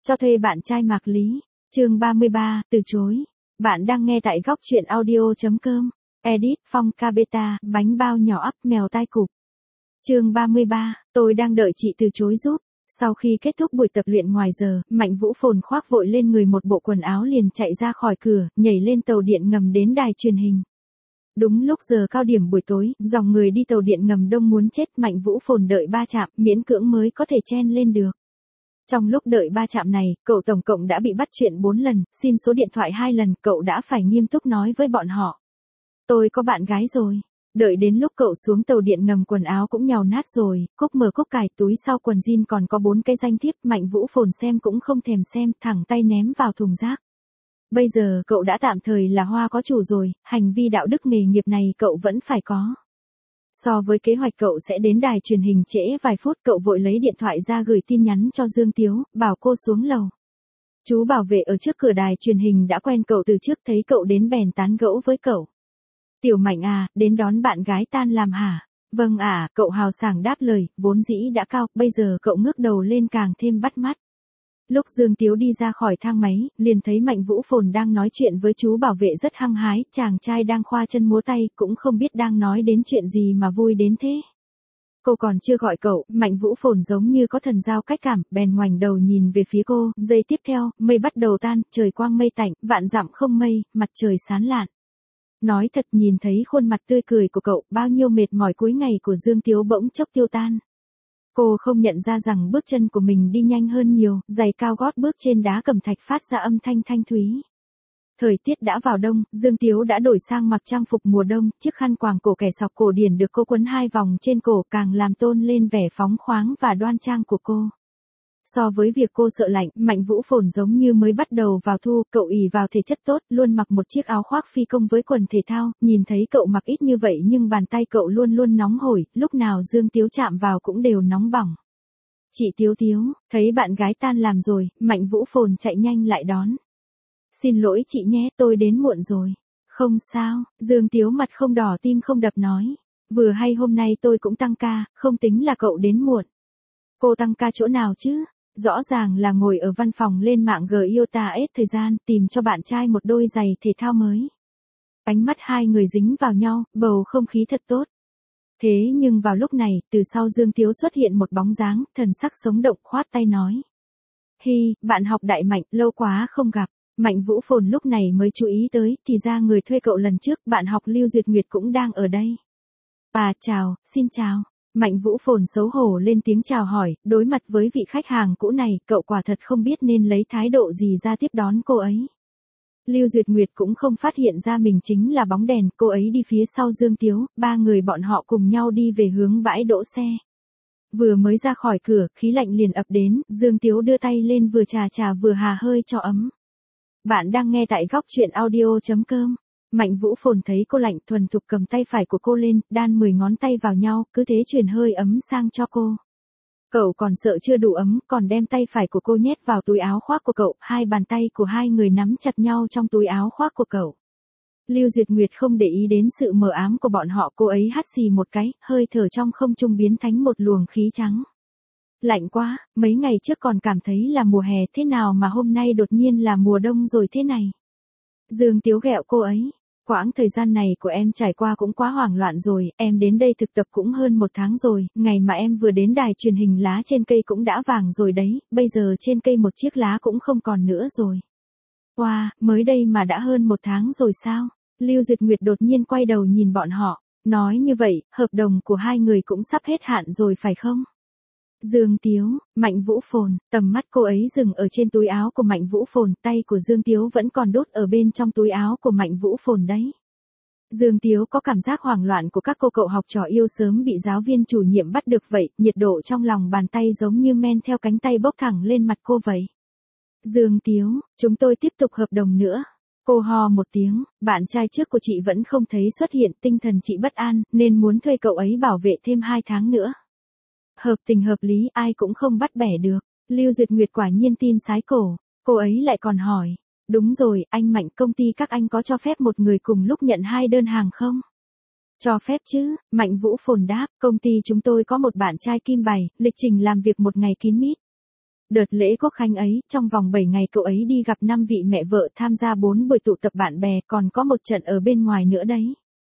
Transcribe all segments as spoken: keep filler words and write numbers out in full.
Cho thuê bạn trai Mạc Lý. Chương ba mươi ba, từ chối. Bạn đang nghe tại góc truyện audio chấm com. Edit Phong Cabeta, bánh bao nhỏ ắp mèo tai cụp. Chương ba mươi ba, tôi đang đợi chị từ chối giúp. Sau khi kết thúc buổi tập luyện ngoài giờ, Mạnh Vũ Phồn khoác vội lên người một bộ quần áo liền chạy ra khỏi cửa, nhảy lên tàu điện ngầm đến đài truyền hình. Đúng lúc giờ cao điểm buổi tối, dòng người đi tàu điện ngầm đông muốn chết. Mạnh Vũ Phồn đợi ba trạm, miễn cưỡng mới có thể chen lên được. Trong lúc đợi ba trạm này, cậu tổng cộng đã bị bắt chuyện bốn lần, xin số điện thoại hai lần, cậu đã phải nghiêm túc nói với bọn họ. Tôi có bạn gái rồi. Đợi đến lúc cậu xuống tàu điện ngầm quần áo cũng nhàu nát rồi, cúc mở cúc cài, túi sau quần jean còn có bốn cái danh thiếp. Mạnh Vũ Phồn xem cũng không thèm xem, thẳng tay ném vào thùng rác. Bây giờ cậu đã tạm thời là hoa có chủ rồi, hành vi đạo đức nghề nghiệp này cậu vẫn phải có. So với kế hoạch cậu sẽ đến đài truyền hình trễ vài phút, cậu vội lấy điện thoại ra gửi tin nhắn cho Dương Tiếu, bảo cô xuống lầu. Chú bảo vệ ở trước cửa đài truyền hình đã quen cậu từ trước, thấy cậu đến bèn tán gẫu với cậu. Tiểu Mạnh à, đến đón bạn gái tan làm hả? Vâng ạ, à, cậu hào sảng đáp lời, vốn dĩ đã cao, bây giờ cậu ngước đầu lên càng thêm bắt mắt. Lúc Dương Tiếu đi ra khỏi thang máy, liền thấy Mạnh Vũ Phồn đang nói chuyện với chú bảo vệ rất hăng hái, chàng trai đang khoa chân múa tay, cũng không biết đang nói đến chuyện gì mà vui đến thế. Cô còn chưa gọi cậu, Mạnh Vũ Phồn giống như có thần giao cách cảm, bèn ngoảnh đầu nhìn về phía cô, giây tiếp theo, mây bắt đầu tan, trời quang mây tạnh, vạn dặm không mây, mặt trời sáng lạn. Nói thật, nhìn thấy khuôn mặt tươi cười của cậu, bao nhiêu mệt mỏi cuối ngày của Dương Tiếu bỗng chốc tiêu tan. Cô không nhận ra rằng bước chân của mình đi nhanh hơn nhiều, giày cao gót bước trên đá cẩm thạch phát ra âm thanh thanh thúy. Thời tiết đã vào đông, Dương Tiếu đã đổi sang mặc trang phục mùa đông, chiếc khăn quàng cổ kẻ sọc cổ điển được cô quấn hai vòng trên cổ càng làm tôn lên vẻ phóng khoáng và đoan trang của cô. So với việc cô sợ lạnh, Mạnh Vũ Phồn giống như mới bắt đầu vào thu, cậu ỷ vào thể chất tốt, luôn mặc một chiếc áo khoác phi công với quần thể thao, nhìn thấy cậu mặc ít như vậy nhưng bàn tay cậu luôn luôn nóng hổi, lúc nào Dương Tiếu chạm vào cũng đều nóng bỏng. Chị Tiếu Tiếu, thấy bạn gái tan làm rồi, Mạnh Vũ Phồn chạy nhanh lại đón. Xin lỗi chị nhé, tôi đến muộn rồi. Không sao, Dương Tiếu mặt không đỏ tim không đập nói. Vừa hay hôm nay tôi cũng tăng ca, không tính là cậu đến muộn. Cô tăng ca chỗ nào chứ? Rõ ràng là ngồi ở văn phòng lên mạng giê i o tê a ét thời gian, tìm cho bạn trai một đôi giày thể thao mới. Ánh mắt hai người dính vào nhau, bầu không khí thật tốt. Thế nhưng vào lúc này, từ sau Dương Tiếu xuất hiện một bóng dáng, thần sắc sống động, khoát tay nói. Hi, bạn học Đại Mạnh, lâu quá không gặp. Mạnh Vũ Phồn lúc này mới chú ý tới, thì ra người thuê cậu lần trước, bạn học Lưu Duyệt Nguyệt cũng đang ở đây. À, chào, xin chào. Mạnh Vũ Phồn xấu hổ lên tiếng chào hỏi, đối mặt với vị khách hàng cũ này, cậu quả thật không biết nên lấy thái độ gì ra tiếp đón cô ấy. Lưu Duyệt Nguyệt cũng không phát hiện ra mình chính là bóng đèn, cô ấy đi phía sau Dương Tiếu, ba người bọn họ cùng nhau đi về hướng bãi đỗ xe. Vừa mới ra khỏi cửa, khí lạnh liền ập đến, Dương Tiếu đưa tay lên vừa chà chà vừa hà hơi cho ấm. Bạn đang nghe tại góc truyện audio chấm com. Mạnh Vũ Phồn thấy cô lạnh, thuần thục cầm tay phải của cô lên, đan mười ngón tay vào nhau, cứ thế truyền hơi ấm sang cho cô. Cậu còn sợ chưa đủ ấm, còn đem tay phải của cô nhét vào túi áo khoác của cậu, hai bàn tay của hai người nắm chặt nhau trong túi áo khoác của cậu. Lưu Duyệt Nguyệt không để ý đến sự mờ ám của bọn họ, cô ấy hắt xì một cái, hơi thở trong không trung biến thành một luồng khí trắng. Lạnh quá, mấy ngày trước còn cảm thấy là mùa hè, thế nào mà hôm nay đột nhiên là mùa đông rồi thế này. Dương Tiếu ghẹo cô ấy. Quãng thời gian này của em trải qua cũng quá hoảng loạn rồi, em đến đây thực tập cũng hơn một tháng rồi, ngày mà em vừa đến đài truyền hình lá trên cây cũng đã vàng rồi đấy, bây giờ trên cây một chiếc lá cũng không còn nữa rồi. Wow, mới đây mà đã hơn một tháng rồi sao? Lưu Duyệt Nguyệt đột nhiên quay đầu nhìn bọn họ, nói như vậy, hợp đồng của hai người cũng sắp hết hạn rồi phải không? Dương Tiếu, Mạnh Vũ Phồn, tầm mắt cô ấy dừng ở trên túi áo của Mạnh Vũ Phồn, tay của Dương Tiếu vẫn còn đốt ở bên trong túi áo của Mạnh Vũ Phồn đấy. Dương Tiếu có cảm giác hoảng loạn của các cô cậu học trò yêu sớm bị giáo viên chủ nhiệm bắt được vậy, nhiệt độ trong lòng bàn tay giống như men theo cánh tay bốc thẳng lên mặt cô vậy. Dương Tiếu, chúng tôi tiếp tục hợp đồng nữa. Cô ho một tiếng, bạn trai trước của chị vẫn không thấy xuất hiện, tinh thần chị bất an, nên muốn thuê cậu ấy bảo vệ thêm hai tháng nữa. Hợp tình hợp lý, ai cũng không bắt bẻ được. Lưu Duyệt Nguyệt quả nhiên tin sái cổ. Cô ấy lại còn hỏi. Đúng rồi, anh Mạnh, công ty các anh có cho phép một người cùng lúc nhận hai đơn hàng không? Cho phép chứ, Mạnh Vũ Phồn đáp, công ty chúng tôi có một bạn trai kim bày, lịch trình làm việc một ngày kín mít. Đợt lễ Quốc khánh ấy, trong vòng bảy ngày cậu ấy đi gặp năm vị mẹ vợ, tham gia bốn buổi tụ tập bạn bè, còn có một trận ở bên ngoài nữa đấy.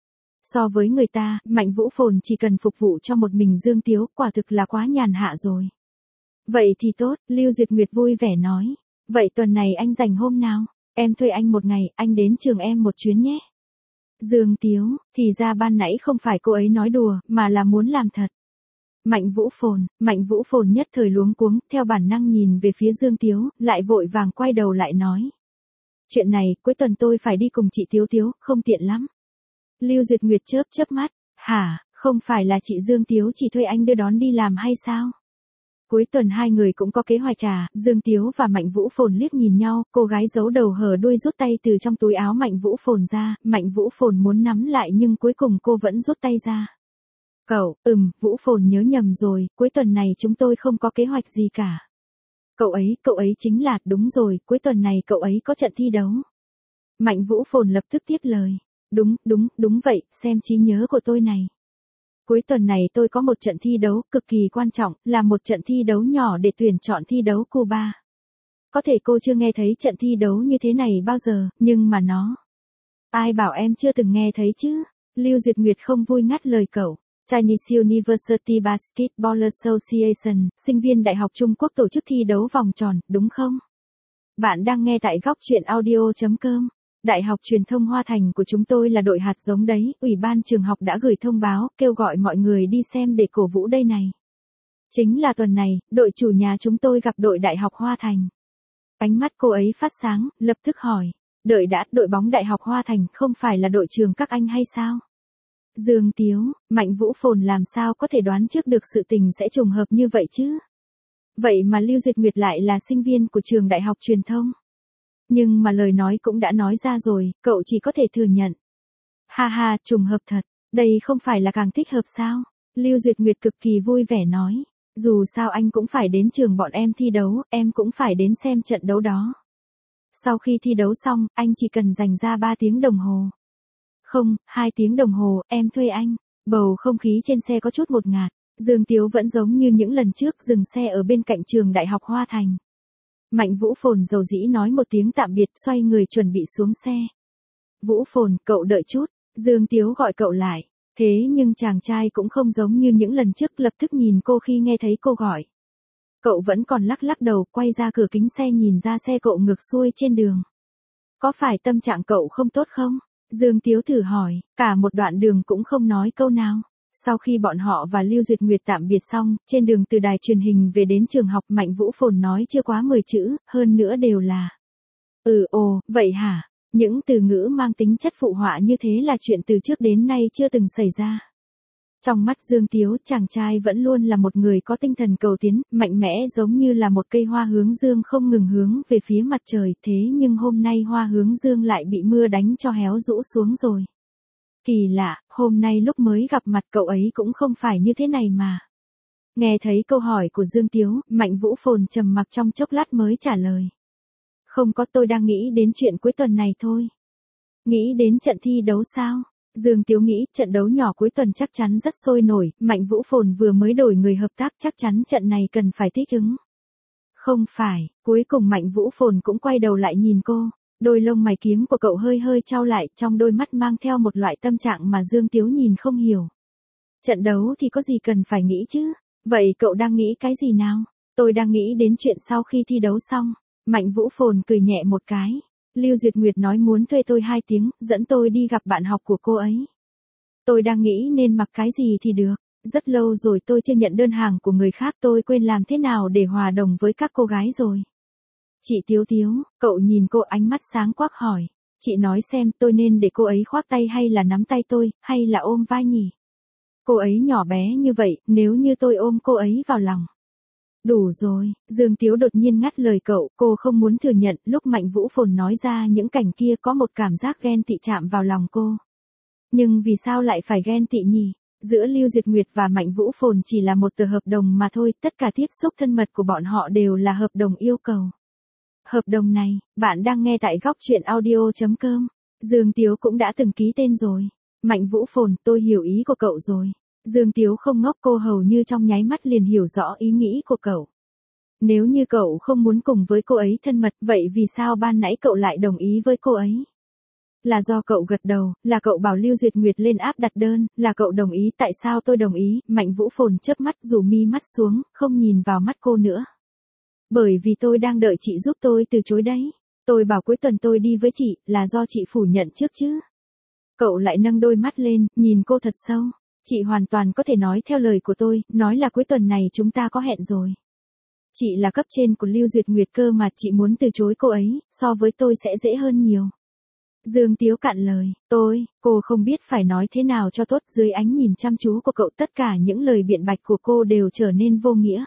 So với người ta, Mạnh Vũ Phồn chỉ cần phục vụ cho một mình Dương Tiếu, quả thực là quá nhàn hạ rồi. Vậy thì tốt, Lưu Duyệt Nguyệt vui vẻ nói. Vậy tuần này anh rảnh hôm nào? Em thuê anh một ngày, anh đến trường em một chuyến nhé. Dương Tiếu, thì ra ban nãy không phải cô ấy nói đùa, mà là muốn làm thật. Mạnh Vũ Phồn, Mạnh Vũ Phồn nhất thời luống cuống, theo bản năng nhìn về phía Dương Tiếu, lại vội vàng quay đầu lại nói. Chuyện này, cuối tuần tôi phải đi cùng chị Tiếu Tiếu, không tiện lắm. Lưu Duyệt Nguyệt chớp chớp mắt, hả, không phải là chị Dương Tiếu chỉ thuê anh đưa đón đi làm hay sao? Cuối tuần hai người cũng có kế hoạch à, Dương Tiếu và Mạnh Vũ Phồn liếc nhìn nhau, cô gái giấu đầu hở đuôi rút tay từ trong túi áo Mạnh Vũ Phồn ra, Mạnh Vũ Phồn muốn nắm lại nhưng cuối cùng cô vẫn rút tay ra. Cậu, ừm, Vũ Phồn nhớ nhầm rồi, cuối tuần này chúng tôi không có kế hoạch gì cả. Cậu ấy, cậu ấy chính là, đúng rồi, cuối tuần này cậu ấy có trận thi đấu. Mạnh Vũ Phồn lập tức tiếp lời. Đúng, đúng, đúng vậy, xem trí nhớ của tôi này. Cuối tuần này tôi có một trận thi đấu cực kỳ quan trọng, là một trận thi đấu nhỏ để tuyển chọn thi đấu Cuba. Có thể cô chưa nghe thấy trận thi đấu như thế này bao giờ, nhưng mà nó... Ai bảo em chưa từng nghe thấy chứ? Lưu Duyệt Nguyệt không vui ngắt lời cậu. Chinese University Basketball Association, sinh viên Đại học Trung Quốc tổ chức thi đấu vòng tròn, đúng không? Bạn đang nghe tại góc truyện audio chấm com. Đại học Truyền thông Hoa Thành của chúng tôi là đội hạt giống đấy, ủy ban trường học đã gửi thông báo, kêu gọi mọi người đi xem để cổ vũ đây này. Chính là tuần này, đội chủ nhà chúng tôi gặp đội Đại học Hoa Thành. Ánh mắt cô ấy phát sáng, lập tức hỏi, đợi đã, đội bóng Đại học Hoa Thành không phải là đội trường các anh hay sao? Dương Tiếu, Mạnh Vũ Phồn làm sao có thể đoán trước được sự tình sẽ trùng hợp như vậy chứ? Vậy mà Lưu Duyệt Nguyệt lại là sinh viên của trường Đại học Truyền thông. Nhưng mà lời nói cũng đã nói ra rồi, cậu chỉ có thể thừa nhận. Ha ha, trùng hợp thật, đây không phải là càng thích hợp sao? Lưu Duyệt Nguyệt cực kỳ vui vẻ nói. Dù sao anh cũng phải đến trường bọn em thi đấu, em cũng phải đến xem trận đấu đó. Sau khi thi đấu xong, anh chỉ cần dành ra ba tiếng đồng hồ. Không, hai tiếng đồng hồ, em thuê anh. Bầu không khí trên xe có chút ngột ngạt. Dương Tiếu vẫn giống như những lần trước dừng xe ở bên cạnh trường Đại học Hoa Thành. Mạnh Vũ Phồn dầu dĩ nói một tiếng tạm biệt, xoay người chuẩn bị xuống xe. Vũ Phồn, cậu đợi chút. Dương Tiếu gọi cậu lại. Thế nhưng chàng trai cũng không giống như những lần trước, lập tức nhìn cô khi nghe thấy cô gọi. Cậu vẫn còn lắc lắc đầu, quay ra cửa kính xe nhìn ra xe cậu ngược xuôi trên đường. Có phải tâm trạng cậu không tốt không? Dương Tiếu thử hỏi, cả một đoạn đường cũng không nói câu nào. Sau khi bọn họ và Lưu Duyệt Nguyệt tạm biệt xong, trên đường từ đài truyền hình về đến trường học, Mạnh Vũ Phồn nói chưa quá mười chữ, hơn nữa đều là Ừ ồ, vậy hả? Những từ ngữ mang tính chất phụ họa như thế là chuyện từ trước đến nay chưa từng xảy ra. Trong mắt Dương Tiếu, chàng trai vẫn luôn là một người có tinh thần cầu tiến, mạnh mẽ giống như là một cây hoa hướng dương không ngừng hướng về phía mặt trời, thế nhưng hôm nay hoa hướng dương lại bị mưa đánh cho héo rũ xuống rồi. Kỳ lạ, hôm nay lúc mới gặp mặt cậu ấy cũng không phải như thế này mà. Nghe thấy câu hỏi của Dương Tiếu, Mạnh Vũ Phồn trầm mặc trong chốc lát mới trả lời. Không có, tôi đang nghĩ đến chuyện cuối tuần này thôi. Nghĩ đến trận thi đấu sao? Dương Tiếu nghĩ trận đấu nhỏ cuối tuần chắc chắn rất sôi nổi, Mạnh Vũ Phồn vừa mới đổi người hợp tác chắc chắn trận này cần phải thích ứng. Không phải, cuối cùng Mạnh Vũ Phồn cũng quay đầu lại nhìn cô, đôi lông mày kiếm của cậu hơi hơi chau lại, trong đôi mắt mang theo một loại tâm trạng mà Dương Tiếu nhìn không hiểu. Trận đấu thì có gì cần phải nghĩ chứ? Vậy cậu đang nghĩ cái gì nào? Tôi đang nghĩ đến chuyện sau khi thi đấu xong. Mạnh Vũ Phồn cười nhẹ một cái. Lưu Duyệt Nguyệt nói muốn thuê tôi hai tiếng, dẫn tôi đi gặp bạn học của cô ấy. Tôi đang nghĩ nên mặc cái gì thì được. Rất lâu rồi tôi chưa nhận đơn hàng của người khác, tôi quên làm thế nào để hòa đồng với các cô gái rồi. Chị Tiếu Tiếu, cậu nhìn cô ánh mắt sáng quắc hỏi. Chị nói xem tôi nên để cô ấy khoác tay hay là nắm tay tôi, hay là ôm vai nhỉ? Cô ấy nhỏ bé như vậy, nếu như tôi ôm cô ấy vào lòng. Đủ rồi, Dương Tiếu đột nhiên ngắt lời cậu, cô không muốn thừa nhận, lúc Mạnh Vũ Phồn nói ra những cảnh kia có một cảm giác ghen tị chạm vào lòng cô. Nhưng vì sao lại phải ghen tị nhỉ? Giữa Lưu Duyệt Nguyệt và Mạnh Vũ Phồn chỉ là một tờ hợp đồng mà thôi, tất cả tiếp xúc thân mật của bọn họ đều là hợp đồng yêu cầu. Hợp đồng này, bạn đang nghe tại góc truyện audio chấm com. Dương Tiếu cũng đã từng ký tên rồi. Mạnh Vũ Phồn, tôi hiểu ý của cậu rồi. Dương Tiếu không ngốc, cô hầu như trong nháy mắt liền hiểu rõ ý nghĩ của cậu. Nếu như cậu không muốn cùng với cô ấy thân mật, vậy vì sao ban nãy cậu lại đồng ý với cô ấy? Là do cậu gật đầu, là cậu bảo Lưu Duyệt Nguyệt lên áp đặt đơn, là cậu đồng ý, tại sao tôi đồng ý? Mạnh Vũ Phồn chớp mắt rủ mi mắt xuống, không nhìn vào mắt cô nữa. Bởi vì tôi đang đợi chị giúp tôi từ chối đấy. Tôi bảo cuối tuần tôi đi với chị, là do chị phủ nhận trước chứ. Cậu lại nâng đôi mắt lên, nhìn cô thật sâu. Chị hoàn toàn có thể nói theo lời của tôi, nói là cuối tuần này chúng ta có hẹn rồi. Chị là cấp trên của Lưu Duyệt Nguyệt cơ mà, chị muốn từ chối cô ấy, so với tôi sẽ dễ hơn nhiều. Dương Tiếu cạn lời, tôi, cô không biết phải nói thế nào cho tốt, dưới ánh nhìn chăm chú của cậu tất cả những lời biện bạch của cô đều trở nên vô nghĩa.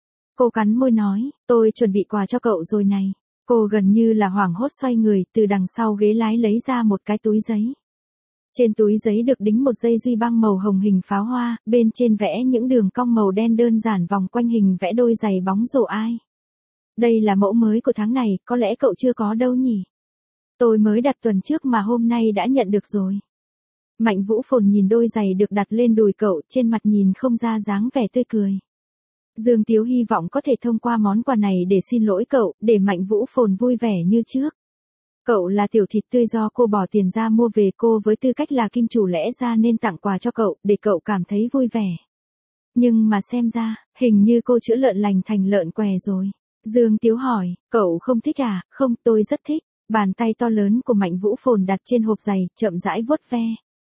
Cô cắn môi nói, tôi chuẩn bị quà cho cậu rồi này. Cô gần như là hoảng hốt xoay người, từ đằng sau ghế lái lấy ra một cái túi giấy. Trên túi giấy được đính một dây duy băng màu hồng hình pháo hoa, bên trên vẽ những đường cong màu đen đơn giản vòng quanh hình vẽ đôi giày bóng rổ ai. Đây là mẫu mới của tháng này, có lẽ cậu chưa có đâu nhỉ? Tôi mới đặt tuần trước mà hôm nay đã nhận được rồi. Mạnh Vũ Phồn nhìn đôi giày được đặt lên đùi cậu, trên mặt nhìn không ra dáng vẻ tươi cười. Dương Tiếu hy vọng có thể thông qua món quà này để xin lỗi cậu, để Mạnh Vũ Phồn vui vẻ như trước. Cậu là tiểu thịt tươi do cô bỏ tiền ra mua về, cô với tư cách là kim chủ lẽ ra nên tặng quà cho cậu, để cậu cảm thấy vui vẻ. Nhưng mà xem ra, hình như cô chữa lợn lành thành lợn què rồi. Dương Tiếu hỏi, cậu không thích à? Không, tôi rất thích. Bàn tay to lớn của Mạnh Vũ Phồn đặt trên hộp giày, chậm rãi vuốt ve.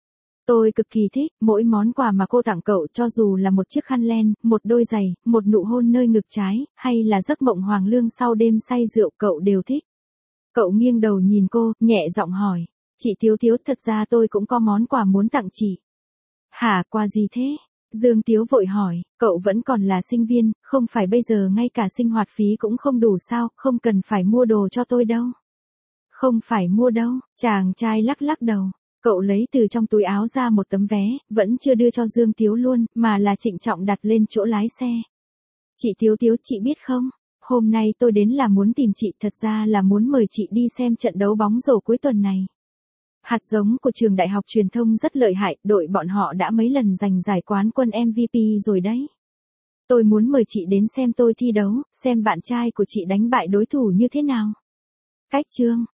Tôi cực kỳ thích, mỗi món quà mà cô tặng cậu, cho dù là một chiếc khăn len, một đôi giày, một nụ hôn nơi ngực trái, hay là giấc mộng hoàng lương sau đêm say rượu, cậu đều thích. Cậu nghiêng đầu nhìn cô, nhẹ giọng hỏi, chị Tiếu Tiếu, thật ra tôi cũng có món quà muốn tặng chị. Hả, quà gì thế? Dương Tiếu vội hỏi, cậu vẫn còn là sinh viên, không phải bây giờ ngay cả sinh hoạt phí cũng không đủ sao, không cần phải mua đồ cho tôi đâu. Không phải mua đâu, chàng trai lắc lắc đầu. Cậu lấy từ trong túi áo ra một tấm vé, vẫn chưa đưa cho Dương Tiếu luôn, mà là trịnh trọng đặt lên chỗ lái xe. Chị Tiếu Tiếu, chị biết không, hôm nay tôi đến là muốn tìm chị, thật ra là muốn mời chị đi xem trận đấu bóng rổ cuối tuần này. Hạt giống của trường đại học truyền thông rất lợi hại, đội bọn họ đã mấy lần giành giải quán quân em vê pê rồi đấy. Tôi muốn mời chị đến xem tôi thi đấu, xem bạn trai của chị đánh bại đối thủ như thế nào. Cách chương